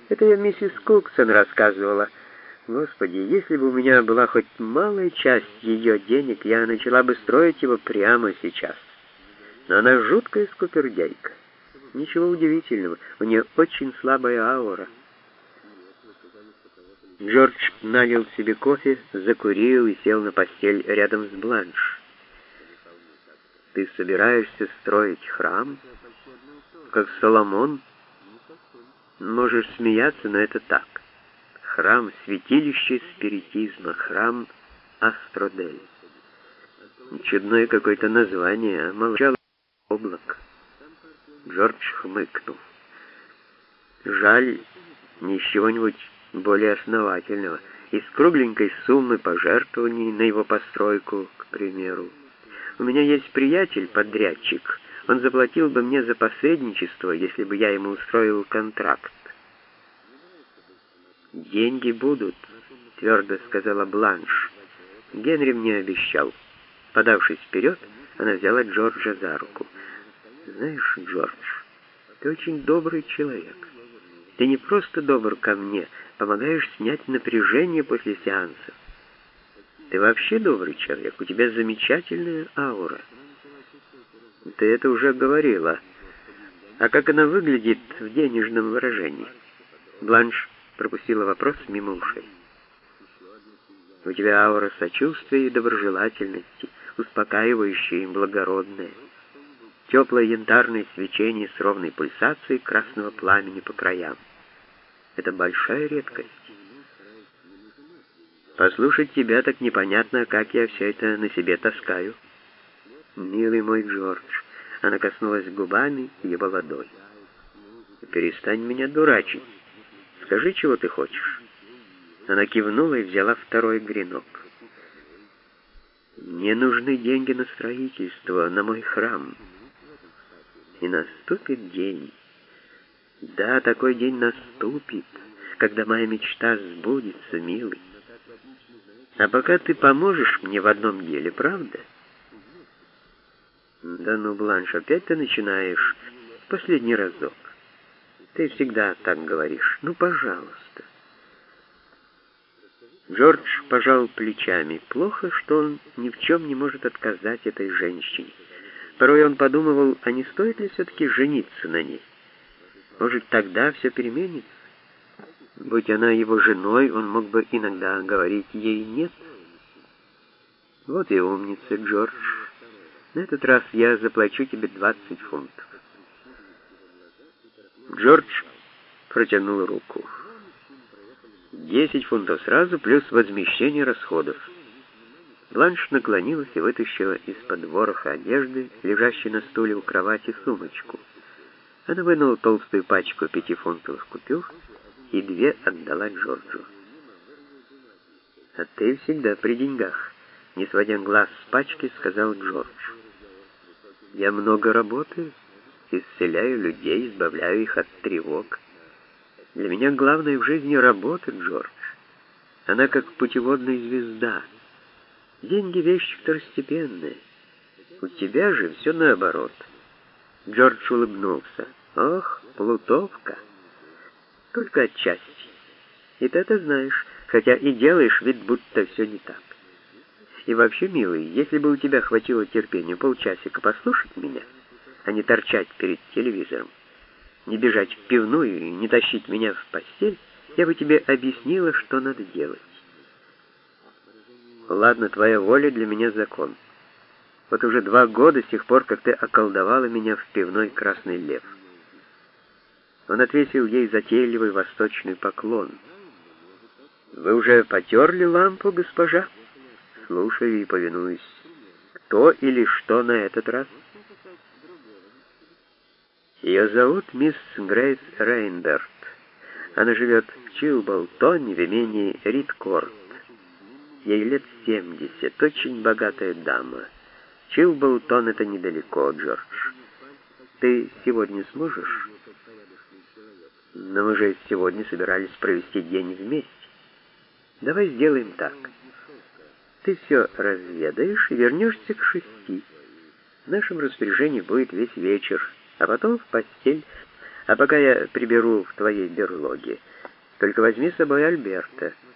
Это я миссис Куксон рассказывала. Господи, если бы у меня была хоть малая часть ее денег, я начала бы строить его прямо сейчас. Но она жуткая скупердяйка. Ничего удивительного, у нее очень слабая аура. Джордж налил себе кофе, закурил и сел на постель рядом с Бланш. «Ты собираешься строить храм, как Соломон?» «Можешь смеяться, но это так. Храм — святилище спиритизма, храм Астродель. Чудное какое-то название, а молчало облако». Джордж хмыкнул. «Жаль, не из чего-нибудь более основательного, из кругленькой суммы пожертвований на его постройку, к примеру. У меня есть приятель-подрядчик. Он заплатил бы мне за посредничество, если бы я ему устроил контракт». «Деньги будут», — твердо сказала Бланш. «Генри мне обещал». Подавшись вперед, она взяла Джорджа за руку. «Знаешь, Джордж, ты очень добрый человек. Ты не просто добр ко мне, помогаешь снять напряжение после сеанса. Ты вообще добрый человек, у тебя замечательная аура». «Ты это уже говорила. А как она выглядит в денежном выражении?» Бланш пропустила вопрос мимо ушей. «У тебя аура сочувствия и доброжелательности, успокаивающая и благородная. Теплое янтарное свечение с ровной пульсацией красного пламени по краям. Это большая редкость. Послушать тебя так непонятно, как я все это на себе таскаю». «Милый мой Джордж», она коснулась губами его ладони. «Перестань меня дурачить. Скажи, чего ты хочешь». Она кивнула и взяла второй гренок. «Мне нужны деньги на строительство, на мой храм. И наступит день. Да, такой день наступит, когда моя мечта сбудется, милый. А пока ты поможешь мне в одном деле, правда?» «Да ну, Бланш, опять ты начинаешь. Последний разок. Ты всегда так говоришь. Ну, пожалуйста». Джордж пожал плечами. Плохо, что он ни в чем не может отказать этой женщине. Порой он подумывал, а не стоит ли все-таки жениться на ней? Может, тогда все переменится? Будь она его женой, он мог бы иногда говорить ей «нет». «Вот и умница, Джордж. На этот раз я заплачу тебе 20 фунтов». Джордж протянул руку. 10 фунтов сразу, плюс возмещение расходов. Бланш наклонилась и вытащила из-под вороха одежды, лежащей на стуле у кровати, сумочку. Она вынула толстую пачку 5-фунтовых купюр и 2 отдала Джорджу. «А ты всегда при деньгах», — не сводя глаз с пачки, сказал Джордж. «Я много работаю, исцеляю людей, избавляю их от тревог. Для меня главное в жизни работа, Джордж. Она как путеводная звезда. Деньги — вещь второстепенная. У тебя же все наоборот». Джордж улыбнулся. «Ох, плутовка. Только отчасти. И ты это знаешь, хотя и делаешь вид, будто все не так. И вообще, милый, если бы у тебя хватило терпения полчасика послушать меня, а не торчать перед телевизором, не бежать в пивную и не тащить меня в постель, я бы тебе объяснила, что надо делать. Ладно, твоя воля для меня закон. Вот уже 2 года с тех пор, как ты околдовала меня в пивной «Красный лев». Он отвесил ей затейливый восточный поклон. «Вы уже потерли лампу, госпожа?» «Слушаю и повинуюсь. Кто или что на этот раз?» «Ее зовут мисс Грейс Рейнберт. Она живет в Чилболтоне в имении Ридкорт. Ей лет 70, очень богатая дама. Чилболтон — это недалеко, Джордж. Ты сегодня сможешь?» «Но мы же сегодня собирались провести день вместе. Давай сделаем так. Ты все разведаешь и вернешься к 6. В нашем распоряжении будет весь вечер, а потом в постель. А пока я приберу в твоей берлоге. Только возьми с собой Альберта.